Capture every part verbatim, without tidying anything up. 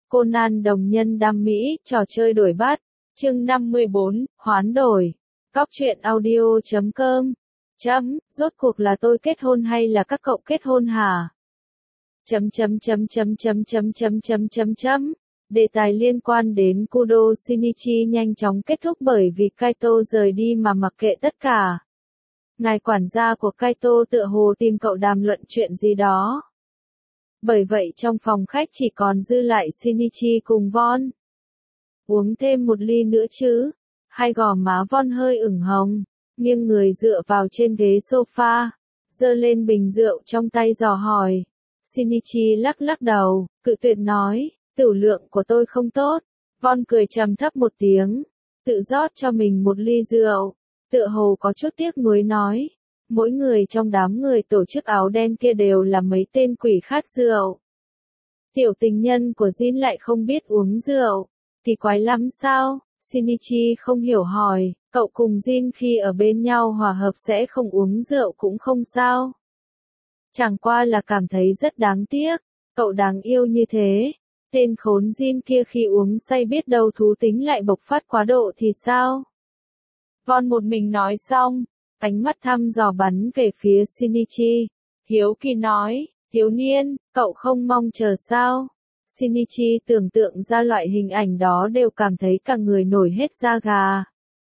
Conan đồng nhân đam mỹ, trò chơi đổi bát. Chương năm mươi bốn, hoán đổi. Cóc truyện audio chấm com. Chấm, rốt cuộc là tôi kết hôn hay là các cậu kết hôn hả? Chấm chấm chấm chấm chấm chấm chấm chấm chấm chấm. Đề tài liên quan đến Kudo Shinichi nhanh chóng kết thúc bởi vì Kaito rời đi mà mặc kệ tất cả. Ngài quản gia của Kaito tựa hồ tìm cậu đàm luận chuyện gì đó. Bởi vậy trong phòng khách chỉ còn dư lại Shinichi cùng Von. Uống thêm một ly nữa chứ? Hai gò má Von hơi ửng hồng, nghiêng người dựa vào trên ghế sofa, giơ lên bình rượu trong tay dò hỏi. Shinichi lắc lắc đầu, cự tuyệt nói, tửu lượng của tôi không tốt. Von cười trầm thấp một tiếng, tự rót cho mình một ly rượu, tựa hồ có chút tiếc nuối nói. Mỗi người trong đám người tổ chức áo đen kia đều là mấy tên quỷ khát rượu. Tiểu tình nhân của Jin lại không biết uống rượu, thì quái lắm sao? Shinichi không hiểu hỏi, cậu cùng Jin khi ở bên nhau hòa hợp sẽ không uống rượu cũng không sao. Chẳng qua là cảm thấy rất đáng tiếc, cậu đáng yêu như thế. Tên khốn Jin kia khi uống say biết đâu thú tính lại bộc phát quá độ thì sao? Von một mình nói xong, ánh mắt thăm dò bắn về phía Shinichi. Hiếu kỳ nói, thiếu niên, cậu không mong chờ sao? Shinichi tưởng tượng ra loại hình ảnh đó đều cảm thấy cả người nổi hết da gà.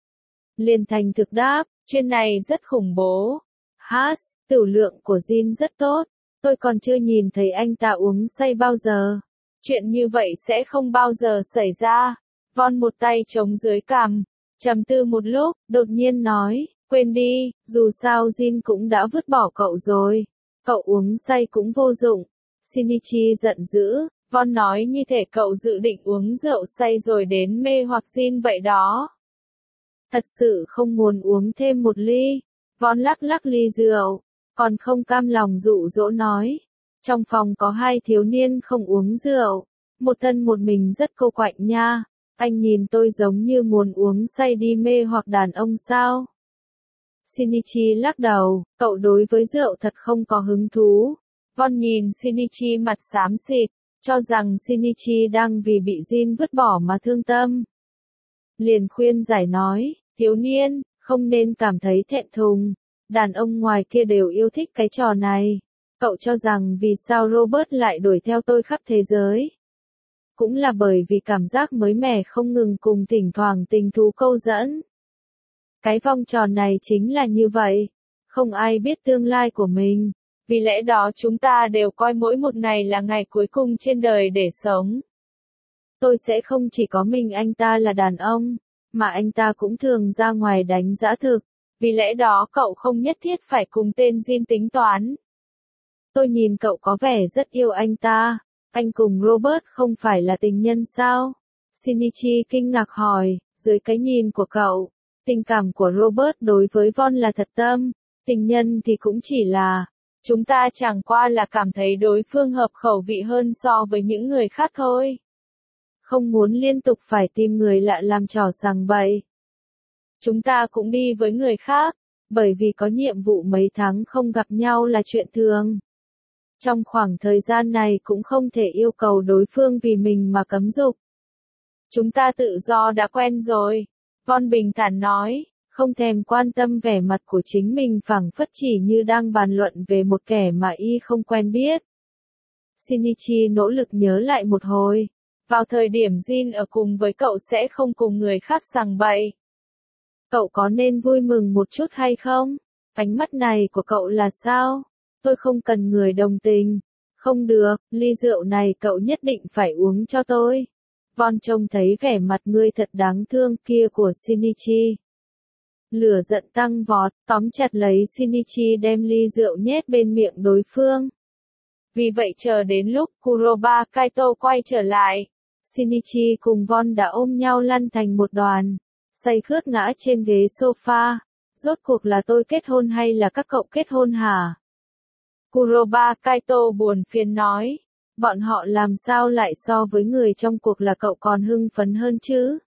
Liền thành thực đáp, chuyện này rất khủng bố. Hát, tửu lượng của Jin rất tốt, tôi còn chưa nhìn thấy anh ta uống say bao giờ. Chuyện như vậy sẽ không bao giờ xảy ra. Von một tay chống dưới cằm, trầm tư một lúc, đột nhiên nói, quên đi, dù sao Jin cũng đã vứt bỏ cậu rồi. Cậu uống say cũng vô dụng. Shinichi giận dữ, Von nói như thể cậu dự định uống rượu say rồi đến mê hoặc Jin vậy đó. Thật sự không muốn uống thêm một ly. Von lắc lắc ly rượu, còn không cam lòng dụ dỗ nói. Trong phòng có hai thiếu niên không uống rượu, một thân một mình rất cô quạnh nha. Anh nhìn tôi giống như muốn uống say đi mê hoặc đàn ông sao? Shinichi lắc đầu, cậu đối với rượu thật không có hứng thú. Von nhìn Shinichi mặt xám xịt, cho rằng Shinichi đang vì bị Jin vứt bỏ mà thương tâm. Liền khuyên giải nói, thiếu niên, không nên cảm thấy thẹn thùng. Đàn ông ngoài kia đều yêu thích cái trò này. Cậu cho rằng vì sao Robert lại đuổi theo tôi khắp thế giới? Cũng là bởi vì cảm giác mới mẻ không ngừng cùng thỉnh thoảng tình thú câu dẫn. Cái vòng tròn này chính là như vậy. Không ai biết tương lai của mình. Vì lẽ đó chúng ta đều coi mỗi một ngày là ngày cuối cùng trên đời để sống. Tôi sẽ không chỉ có mình anh ta là đàn ông, mà anh ta cũng thường ra ngoài đánh dã thực. Vì lẽ đó cậu không nhất thiết phải cùng tên Jin tính toán. Tôi nhìn cậu có vẻ rất yêu anh ta. Anh cùng Robert không phải là tình nhân sao? Shinichi kinh ngạc hỏi, dưới cái nhìn của cậu, tình cảm của Robert đối với Von là thật tâm, tình nhân thì cũng chỉ là, chúng ta chẳng qua là cảm thấy đối phương hợp khẩu vị hơn so với những người khác thôi. Không muốn liên tục phải tìm người lạ làm trò sằng bậy. Chúng ta cũng đi với người khác, bởi vì có nhiệm vụ mấy tháng không gặp nhau là chuyện thường. Trong khoảng thời gian này cũng không thể yêu cầu đối phương vì mình mà cấm dục. Chúng ta tự do đã quen rồi. Von bình thản nói, không thèm quan tâm vẻ mặt của chính mình phảng phất chỉ như đang bàn luận về một kẻ mà y không quen biết. Shinichi nỗ lực nhớ lại một hồi. Vào thời điểm Jin ở cùng với cậu sẽ không cùng người khác sằng bậy. Cậu có nên vui mừng một chút hay không? Ánh mắt này của cậu là sao? Tôi không cần người đồng tình. Không được, ly rượu này cậu nhất định phải uống cho tôi. Von trông thấy vẻ mặt ngươi thật đáng thương kia của Shinichi. Lửa giận tăng vọt, tóm chặt lấy Shinichi đem ly rượu nhét bên miệng đối phương. Vì vậy chờ đến lúc Kuroba Kaito quay trở lại, Shinichi cùng Von đã ôm nhau lăn thành một đoàn, say khướt ngã trên ghế sofa. Rốt cuộc là tôi kết hôn hay là các cậu kết hôn hả? Kuroba Kaito buồn phiền nói, bọn họ làm sao lại so với người trong cuộc là cậu còn hưng phấn hơn chứ?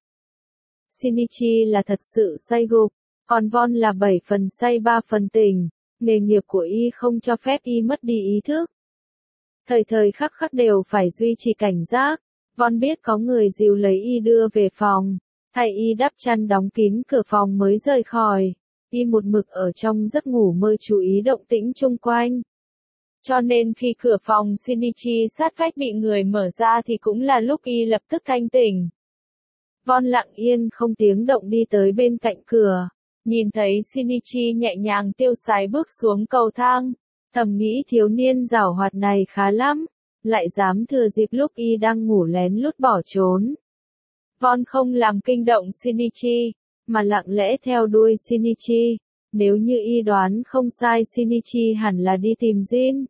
Shinichi là thật sự say gục, còn Von là bảy phần say ba phần tỉnh, nghề nghiệp của y không cho phép y mất đi ý thức. Thời thời khắc khắc đều phải duy trì cảnh giác, Von biết có người dìu lấy y đưa về phòng, thay y đắp chăn đóng kín cửa phòng mới rời khỏi. Y một mực ở trong giấc ngủ mơ chú ý động tĩnh chung quanh. Cho nên khi cửa phòng Shinichi sát vách bị người mở ra thì cũng là lúc y lập tức thanh tỉnh. Von lặng yên không tiếng động đi tới bên cạnh cửa, nhìn thấy Shinichi nhẹ nhàng tiêu sái bước xuống cầu thang, thầm nghĩ thiếu niên giảo hoạt này khá lắm, lại dám thừa dịp lúc y đang ngủ lén lút bỏ trốn. Von không làm kinh động Shinichi, mà lặng lẽ theo đuôi Shinichi, nếu như y đoán không sai Shinichi hẳn là đi tìm Jin.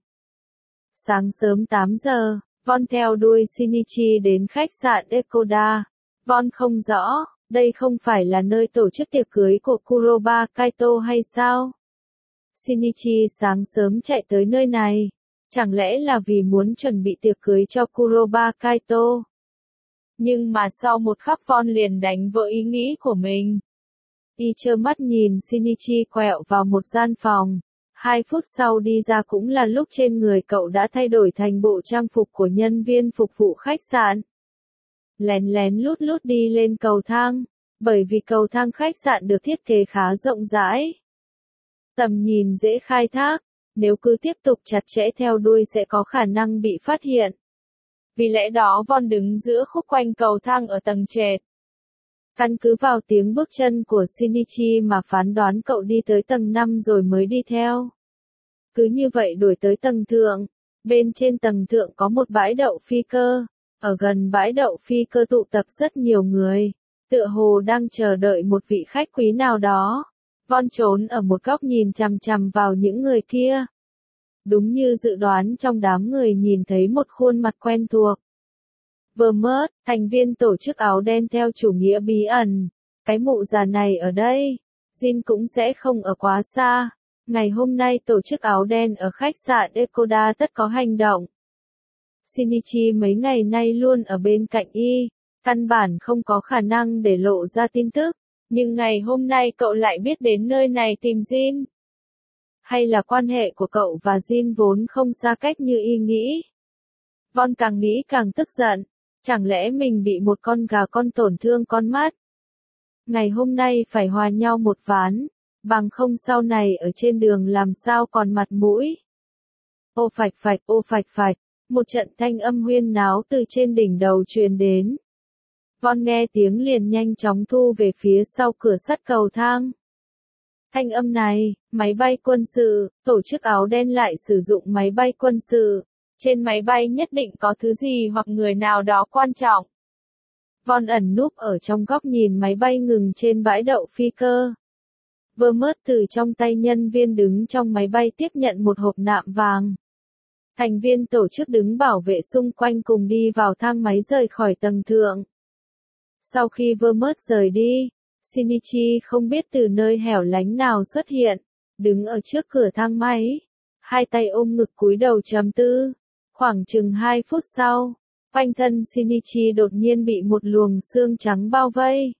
Sáng sớm tám giờ, Von theo đuôi Shinichi đến khách sạn Ekoda. Von không rõ, đây không phải là nơi tổ chức tiệc cưới của Kuroba Kaito hay sao? Shinichi sáng sớm chạy tới nơi này, chẳng lẽ là vì muốn chuẩn bị tiệc cưới cho Kuroba Kaito? Nhưng mà sau một khắc Von liền đánh vỡ ý nghĩ của mình. Y trơ mắt nhìn Shinichi quẹo vào một gian phòng. Hai phút sau đi ra cũng là lúc trên người cậu đã thay đổi thành bộ trang phục của nhân viên phục vụ khách sạn. Lén lén lút lút đi lên cầu thang, bởi vì cầu thang khách sạn được thiết kế khá rộng rãi. Tầm nhìn dễ khai thác, nếu cứ tiếp tục chặt chẽ theo đuôi sẽ có khả năng bị phát hiện. Vì lẽ đó Von đứng giữa khúc quanh cầu thang ở tầng trệt. Căn cứ vào tiếng bước chân của Shinichi mà phán đoán cậu đi tới tầng năm rồi mới đi theo. Cứ như vậy đuổi tới tầng thượng, bên trên tầng thượng có một bãi đậu phi cơ, ở gần bãi đậu phi cơ tụ tập rất nhiều người, tựa hồ đang chờ đợi một vị khách quý nào đó. Von trốn ở một góc nhìn chằm chằm vào những người kia. Đúng như dự đoán trong đám người nhìn thấy một khuôn mặt quen thuộc. Vermouth, thành viên tổ chức áo đen theo chủ nghĩa bí ẩn. Cái mụ già này ở đây. Jin cũng sẽ không ở quá xa. Ngày hôm nay tổ chức áo đen ở khách sạn Ekoda tất có hành động. Shinichi mấy ngày nay luôn ở bên cạnh y. Căn bản không có khả năng để lộ ra tin tức. Nhưng ngày hôm nay cậu lại biết đến nơi này tìm Jin. Hay là quan hệ của cậu và Jin vốn không xa cách như y nghĩ. Von càng nghĩ càng tức giận. Chẳng lẽ mình bị một con gà con tổn thương con mắt? Ngày hôm nay phải hòa nhau một ván, bằng không sau này ở trên đường làm sao còn mặt mũi. Ô phạch phạch, ô phạch phạch, một trận thanh âm huyên náo từ trên đỉnh đầu truyền đến. Von nghe tiếng liền nhanh chóng thu về phía sau cửa sắt cầu thang. Thanh âm này, máy bay quân sự, tổ chức áo đen lại sử dụng máy bay quân sự. Trên máy bay nhất định có thứ gì hoặc người nào đó quan trọng. Von ẩn núp ở trong góc nhìn máy bay ngừng trên bãi đậu phi cơ. Vermouth từ trong tay nhân viên đứng trong máy bay tiếp nhận một hộp nạm vàng. Thành viên tổ chức đứng bảo vệ xung quanh cùng đi vào thang máy rời khỏi tầng thượng. Sau khi Vermouth rời đi, Shinichi không biết từ nơi hẻo lánh nào xuất hiện, đứng ở trước cửa thang máy, hai tay ôm ngực cúi đầu trầm tư. Khoảng chừng hai phút sau, quanh thân Shinichi đột nhiên bị một luồng xương trắng bao vây.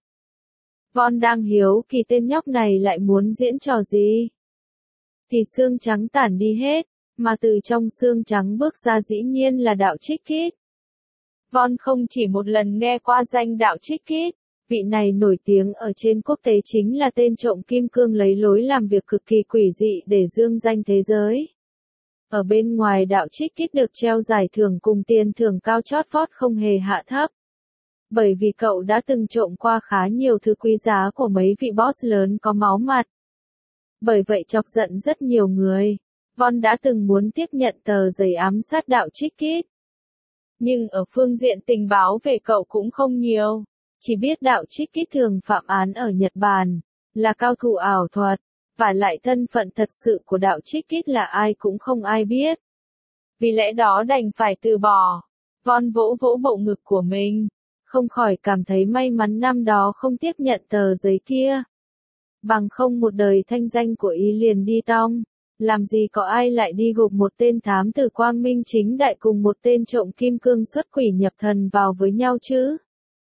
Von đang hiếu kỳ tên nhóc này lại muốn diễn trò gì. Thì xương trắng tản đi hết, mà từ trong xương trắng bước ra dĩ nhiên là đạo Trích Kít. Von không chỉ một lần nghe qua danh đạo Trích Kít, vị này nổi tiếng ở trên quốc tế chính là tên trộm kim cương lấy lối làm việc cực kỳ quỷ dị để dương danh thế giới. Ở bên ngoài đạo Trích Kít được treo giải thưởng cùng tiền thưởng cao chót vót không hề hạ thấp. Bởi vì cậu đã từng trộm qua khá nhiều thứ quý giá của mấy vị boss lớn có máu mặt. Bởi vậy chọc giận rất nhiều người. Von đã từng muốn tiếp nhận tờ giấy ám sát đạo Trích Kít. Nhưng ở phương diện tình báo về cậu cũng không nhiều. Chỉ biết đạo Trích Kít thường phạm án ở Nhật Bản, là cao thủ ảo thuật. Và lại thân phận thật sự của đạo Trích Kít là ai cũng không ai biết. Vì lẽ đó đành phải từ bỏ. Von vỗ vỗ bộ ngực của mình. Không khỏi cảm thấy may mắn năm đó không tiếp nhận tờ giấy kia. Bằng không một đời thanh danh của y liền đi tong. Làm gì có ai lại đi gộp một tên thám tử quang minh chính đại cùng một tên trộm kim cương xuất quỷ nhập thần vào với nhau chứ?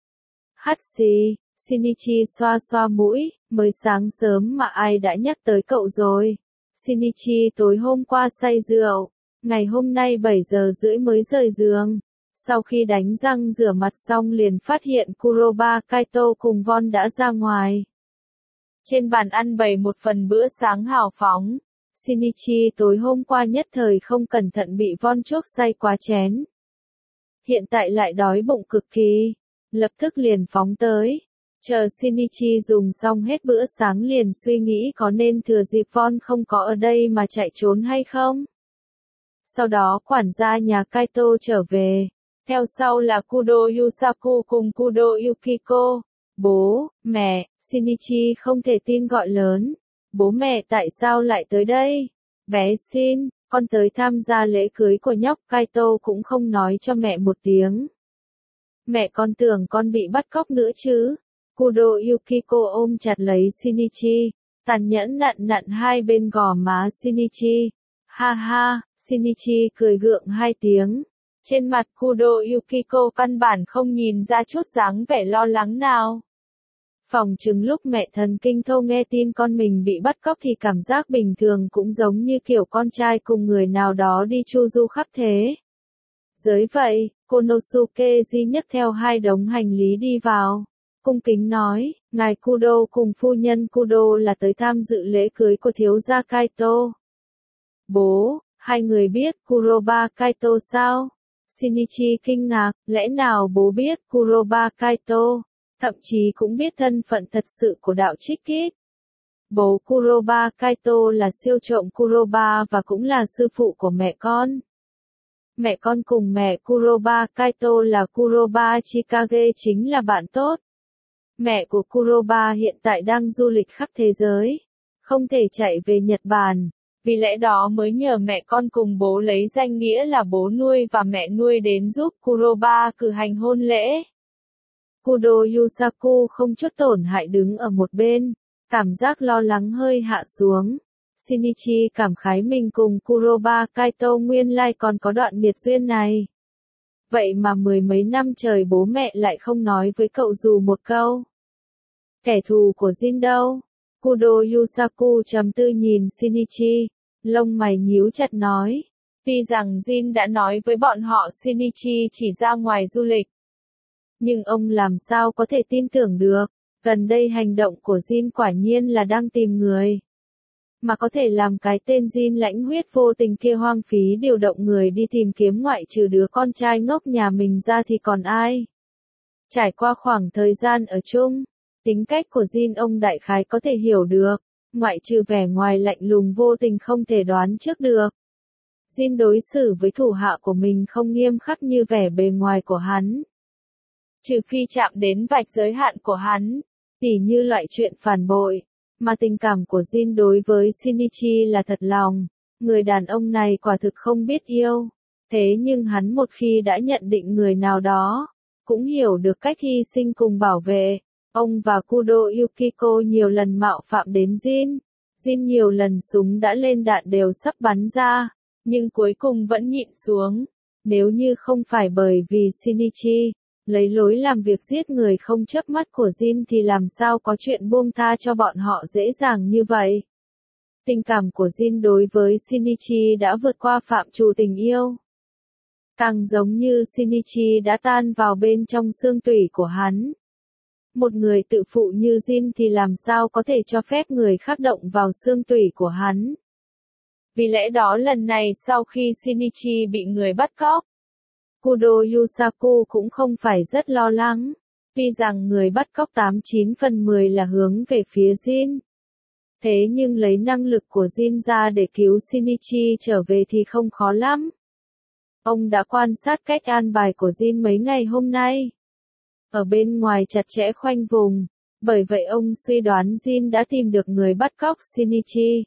Hắt xì. Shinichi xoa xoa mũi, mới sáng sớm mà ai đã nhắc tới cậu rồi. Shinichi tối hôm qua say rượu, ngày hôm nay bảy giờ rưỡi mới rời giường. Sau khi đánh răng rửa mặt xong liền phát hiện Kuroba Kaito cùng Von đã ra ngoài. Trên bàn ăn bày một phần bữa sáng hào phóng. Shinichi tối hôm qua nhất thời không cẩn thận bị Von chuốc say quá chén. Hiện tại lại đói bụng cực kỳ. Lập tức liền phóng tới. Chờ Shinichi dùng xong hết bữa sáng liền suy nghĩ có nên thừa dịp Von không có ở đây mà chạy trốn hay không. Sau đó quản gia nhà Kaito trở về. Theo sau là Kudo Yusaku cùng Kudo Yukiko. Bố, mẹ, Shinichi không thể tin gọi lớn. Bố mẹ tại sao lại tới đây? Bé Shin, con tới tham gia lễ cưới của nhóc Kaito cũng không nói cho mẹ một tiếng. Mẹ con tưởng con bị bắt cóc nữa chứ. Kudo Yukiko ôm chặt lấy Shinichi, tàn nhẫn nặn nặn hai bên gò má Shinichi. Ha ha, Shinichi cười gượng hai tiếng. Trên mặt Kudo Yukiko căn bản không nhìn ra chút dáng vẻ lo lắng nào. Phỏng chừng lúc mẹ thần kinh thô nghe tin con mình bị bắt cóc thì cảm giác bình thường cũng giống như kiểu con trai cùng người nào đó đi chu du khắp thế. Giới vậy, Konosuke Di nhấc theo hai đống hành lý đi vào. Cung kính nói, ngài Kudo cùng phu nhân Kudo là tới tham dự lễ cưới của thiếu gia Kaito. Bố, hai người biết Kuroba Kaito sao? Shinichi kinh ngạc, lẽ nào bố biết Kuroba Kaito? Thậm chí cũng biết thân phận thật sự của đạo trích kít. Bố Kuroba Kaito là siêu trộm Kuroba và cũng là sư phụ của mẹ con. Mẹ con cùng mẹ Kuroba Kaito là Kuroba Chikage chính là bạn tốt. Mẹ của Kuroba hiện tại đang du lịch khắp thế giới. Không thể chạy về Nhật Bản. Vì lẽ đó mới nhờ mẹ con cùng bố lấy danh nghĩa là bố nuôi và mẹ nuôi đến giúp Kuroba cử hành hôn lễ. Kudo Yusaku không chút tổn hại đứng ở một bên, cảm giác lo lắng hơi hạ xuống. Shinichi cảm khái mình cùng Kuroba Kaito nguyên lai còn có đoạn nghiệt duyên này. Vậy mà mười mấy năm trời bố mẹ lại không nói với cậu dù một câu. Kẻ thù của Jin đâu? Kudo Yusaku trầm tư nhìn Shinichi, lông mày nhíu chặt nói. Tuy rằng Jin đã nói với bọn họ Shinichi chỉ ra ngoài du lịch. Nhưng ông làm sao có thể tin tưởng được, gần đây hành động của Jin quả nhiên là đang tìm người. Mà có thể làm cái tên Jin lãnh huyết vô tình kia hoang phí điều động người đi tìm kiếm ngoại trừ đứa con trai ngốc nhà mình ra thì còn ai. Trải qua khoảng thời gian ở chung, tính cách của Jin ông đại khái có thể hiểu được, ngoại trừ vẻ ngoài lạnh lùng vô tình không thể đoán trước được. Jin đối xử với thủ hạ của mình không nghiêm khắc như vẻ bề ngoài của hắn. Trừ phi chạm đến vạch giới hạn của hắn, tỉ như loại chuyện phản bội, mà tình cảm của Jin đối với Shinichi là thật lòng, người đàn ông này quả thực không biết yêu, thế nhưng hắn một khi đã nhận định người nào đó, cũng hiểu được cách hy sinh cùng bảo vệ. Ông và Kudo Yukiko nhiều lần mạo phạm đến Jin, Jin nhiều lần súng đã lên đạn đều sắp bắn ra, nhưng cuối cùng vẫn nhịn xuống, nếu như không phải bởi vì Shinichi lấy lối làm việc giết người không chớp mắt của Jin thì làm sao có chuyện buông tha cho bọn họ dễ dàng như vậy. Tình cảm của Jin đối với Shinichi đã vượt qua phạm trù tình yêu. Càng giống như Shinichi đã tan vào bên trong xương tủy của hắn. Một người tự phụ như Jin thì làm sao có thể cho phép người khác động vào xương tủy của hắn. Vì lẽ đó lần này sau khi Shinichi bị người bắt cóc, Kudo Yusaku cũng không phải rất lo lắng, tuy rằng người bắt cóc tám chín phần mười là hướng về phía Jin. Thế nhưng lấy năng lực của Jin ra để cứu Shinichi trở về thì không khó lắm. Ông đã quan sát cách an bài của Jin mấy ngày hôm nay. Ở bên ngoài chặt chẽ khoanh vùng, bởi vậy ông suy đoán Jin đã tìm được người bắt cóc Shinichi.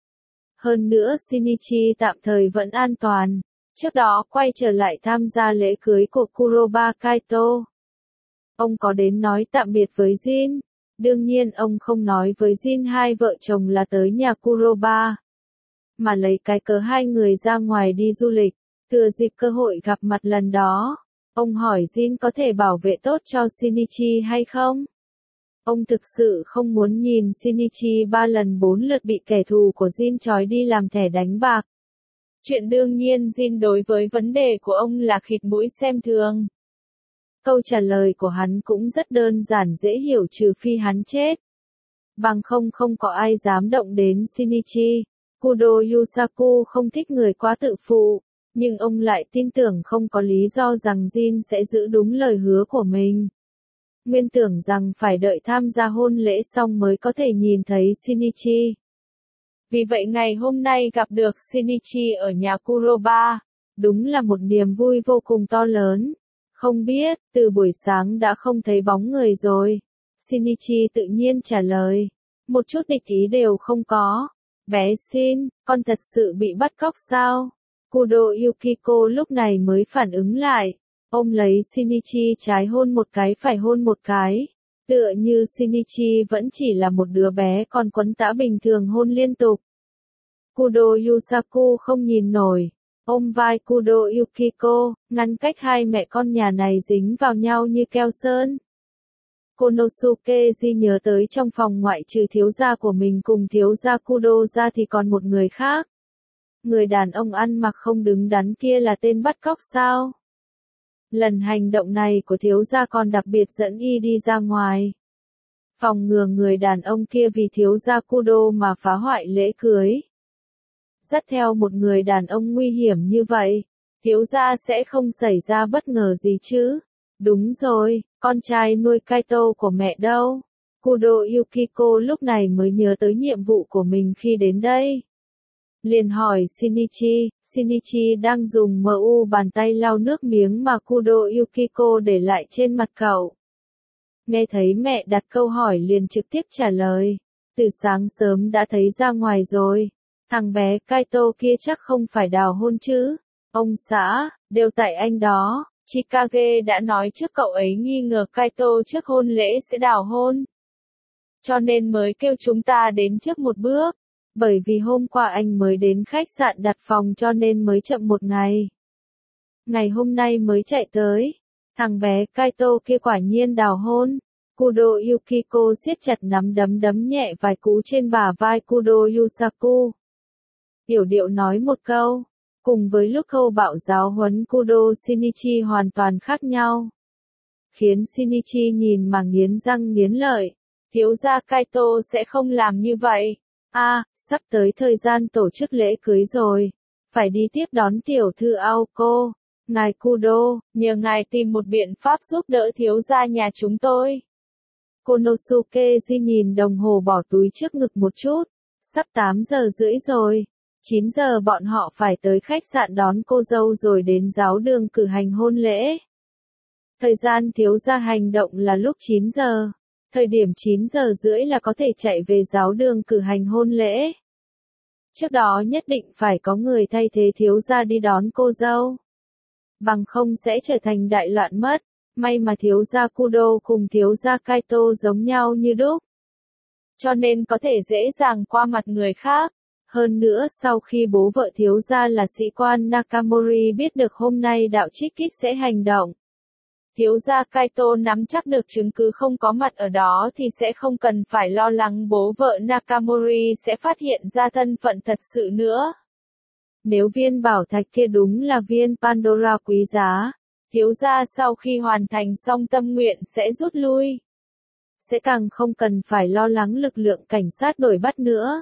Hơn nữa Shinichi tạm thời vẫn an toàn. Trước đó quay trở lại tham gia lễ cưới của Kuroba Kaito. Ông có đến nói tạm biệt với Jin. Đương nhiên ông không nói với Jin hai vợ chồng là tới nhà Kuroba. Mà lấy cái cớ hai người ra ngoài đi du lịch. Thừa dịp cơ hội gặp mặt lần đó. Ông hỏi Jin có thể bảo vệ tốt cho Shinichi hay không? Ông thực sự không muốn nhìn Shinichi ba lần bốn lượt bị kẻ thù của Jin trói đi làm thẻ đánh bạc. Chuyện đương nhiên Jin đối với vấn đề của ông là khịt mũi xem thường. Câu trả lời của hắn cũng rất đơn giản dễ hiểu trừ phi hắn chết. Bằng không không có ai dám động đến Shinichi. Kudo Yusaku không thích người quá tự phụ, nhưng ông lại tin tưởng không có lý do rằng Jin sẽ giữ đúng lời hứa của mình. Nguyên tưởng rằng phải đợi tham gia hôn lễ xong mới có thể nhìn thấy Shinichi. Vì vậy ngày hôm nay gặp được Shinichi ở nhà Kuroba, đúng là một niềm vui vô cùng to lớn. Không biết, từ buổi sáng đã không thấy bóng người rồi. Shinichi tự nhiên trả lời. Một chút địch ý đều không có. Bé Shin, con thật sự bị bắt cóc sao? Kudo Yukiko lúc này mới phản ứng lại. Ông lấy Shinichi trái hôn một cái phải hôn một cái. Tựa như Shinichi vẫn chỉ là một đứa bé con quấn tã bình thường hôn liên tục. Kudo Yusaku không nhìn nổi. Ôm vai Kudo Yukiko, ngăn cách hai mẹ con nhà này dính vào nhau như keo sơn. Konosuke Ji nhớ tới trong phòng ngoại trừ thiếu gia của mình cùng thiếu gia Kudo ra thì còn một người khác. Người đàn ông ăn mặc không đứng đắn kia là tên bắt cóc sao? Lần hành động này của thiếu gia còn đặc biệt dẫn y đi ra ngoài. Phòng ngừa người đàn ông kia vì thiếu gia Kudo mà phá hoại lễ cưới. Dắt theo một người đàn ông nguy hiểm như vậy, thiếu gia sẽ không xảy ra bất ngờ gì chứ? Đúng rồi, con trai nuôi Kaito của mẹ đâu? Kudo Yukiko lúc này mới nhớ tới nhiệm vụ của mình khi đến đây. Liền hỏi Shinichi, Shinichi đang dùng mu bàn tay lau nước miếng mà Kudo Yukiko để lại trên mặt cậu. Nghe thấy mẹ đặt câu hỏi liền trực tiếp trả lời. Từ sáng sớm đã thấy ra ngoài rồi. Thằng bé Kaito kia chắc không phải đào hôn chứ. Ông xã, đều tại anh đó. Chikage đã nói trước cậu ấy nghi ngờ Kaito trước hôn lễ sẽ đào hôn. Cho nên mới kêu chúng ta đến trước một bước. Bởi vì hôm qua anh mới đến khách sạn đặt phòng cho nên mới chậm một ngày. Ngày hôm nay mới chạy tới. Thằng bé Kaito kia quả nhiên đào hôn. Kudo Yukiko siết chặt nắm đấm đấm nhẹ vài cú trên bả vai Kudo Yusaku. Yểu điệu nói một câu. Cùng với lúc câu bạo giáo huấn Kudo Shinichi hoàn toàn khác nhau. Khiến Shinichi nhìn mà nghiến răng nghiến lợi. Thiếu gia Kaito sẽ không làm như vậy. À, sắp tới thời gian tổ chức lễ cưới rồi. Phải đi tiếp đón tiểu thư Aoko. Ngài Kudo, nhờ ngài tìm một biện pháp giúp đỡ thiếu gia nhà chúng tôi. Konosuke Ji nhìn đồng hồ bỏ túi trước ngực một chút. Sắp tám giờ rưỡi rồi. chín giờ bọn họ phải tới khách sạn đón cô dâu rồi đến giáo đường cử hành hôn lễ. Thời gian thiếu gia hành động là lúc chín giờ. Thời điểm chín giờ rưỡi là có thể chạy về giáo đường cử hành hôn lễ. Trước đó nhất định phải có người thay thế thiếu gia đi đón cô dâu. Bằng không sẽ trở thành đại loạn mất. May mà thiếu gia Kudo cùng thiếu gia Kaito giống nhau như đúc. Cho nên có thể dễ dàng qua mặt người khác. Hơn nữa sau khi bố vợ thiếu gia là sĩ quan Nakamori biết được hôm nay đạo trích kích sẽ hành động. Thiếu gia Kaito nắm chắc được chứng cứ không có mặt ở đó thì sẽ không cần phải lo lắng bố vợ Nakamori sẽ phát hiện ra thân phận thật sự nữa. Nếu viên bảo thạch kia đúng là viên Pandora quý giá, thiếu gia sau khi hoàn thành xong tâm nguyện sẽ rút lui. Sẽ càng không cần phải lo lắng lực lượng cảnh sát đuổi bắt nữa.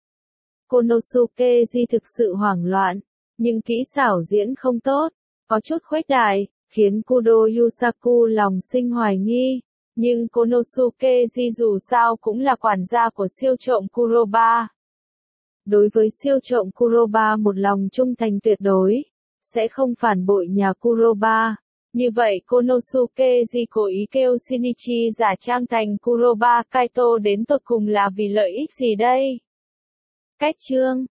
Konosuke Ji thực sự hoảng loạn, nhưng kỹ xảo diễn không tốt, có chút khuếch đại, khiến Kudo Yusaku lòng sinh hoài nghi. Nhưng Konosuke Ji dù sao cũng là quản gia của siêu trộm Kuroba. Đối với siêu trộm Kuroba một lòng trung thành tuyệt đối, sẽ không phản bội nhà Kuroba. Như vậy Konosuke Ji cố ý kêu Shinichi giả trang thành Kuroba Kaito đến tột cùng là vì lợi ích gì đây? Cách chương